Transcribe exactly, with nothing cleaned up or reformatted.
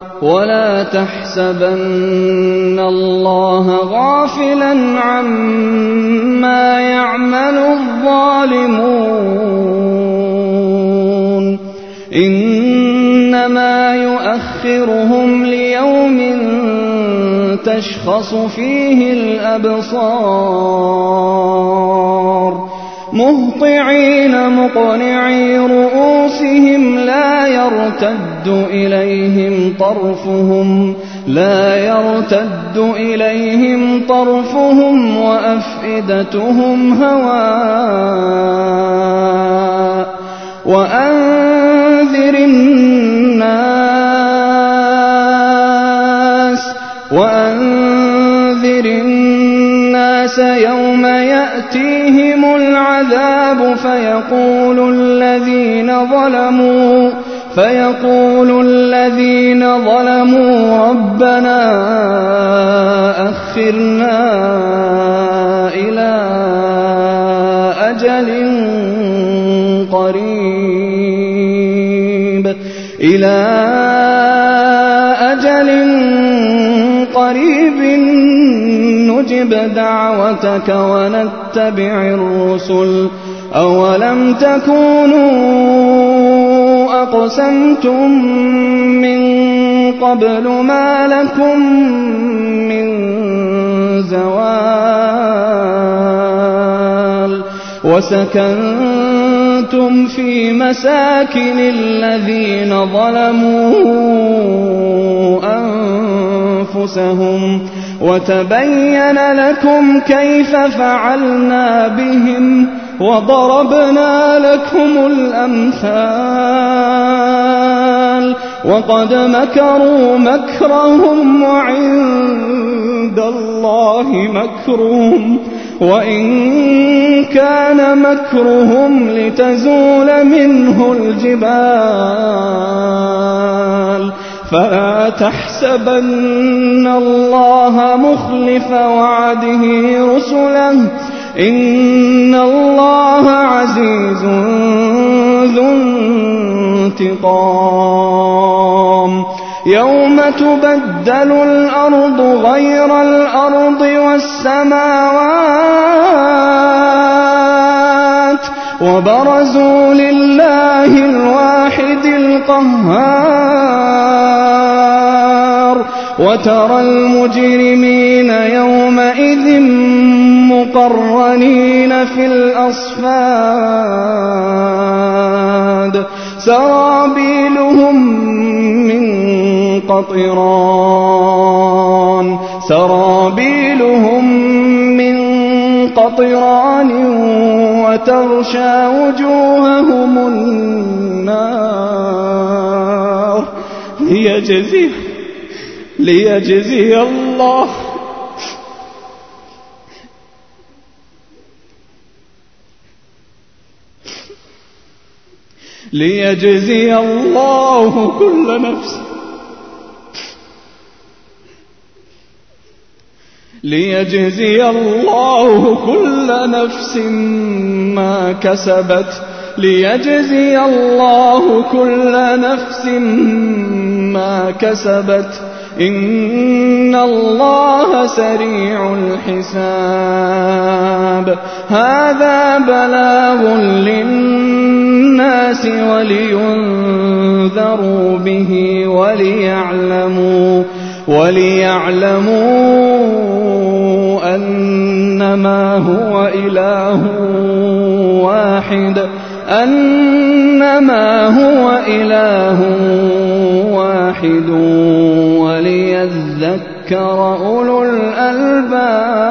ولا تحسبن الله غافلا عما يعمل الظالمون إنما يؤخرهم ليوم تشخص فيه الأبصار مهطعين مقنعي رؤوسهم لا يرتد إليهم طرفهم لا يرتد إليهم طرفهم وأفئدتهم هواء وأنذر الناس وأنذر الناس يوم يأتيهم العذاب فيقول الذين ظلموا فيقول الذين ظلموا ربنا أخرنا إلى أجل قريب إلى أجل قريب نجب دعوتك ونتبع الرسل أولم تكونوا أقسمتم من قبل ما لكم من زوال وسكنتم في مساكن الذين ظلموا أنفسهم وتبين لكم كيف فعلنا بهم وضربنا لكم الأمثال وقد مكروا مكرهم وعند الله مكرهم وإن كان مكرهم لتزول منه الجبال فلا تحسبن الله مخلف وعده رسله إن الله عزيز ذو انتقام يوم تبدل الأرض غير الأرض والسماوات وبرزوا لله الواحد القهار وترى المجرمين يومئذ مقرنين في الأصفاد سرابيلهم من قطران سرابيلهم من قطران وتغشى وجوههم النار ليجزي ليجزي الله ليجزي الله كل نفس ليجزي الله كل نفس ما كسبت ليجزي الله كل نفس ما كسبت إن الله سريع الحساب هذا بلاغ للناس ولينذروا به وليعلموا وليعلموا أنما هو إله واحد أنما هو إله واحد وليذكر أولو الألباب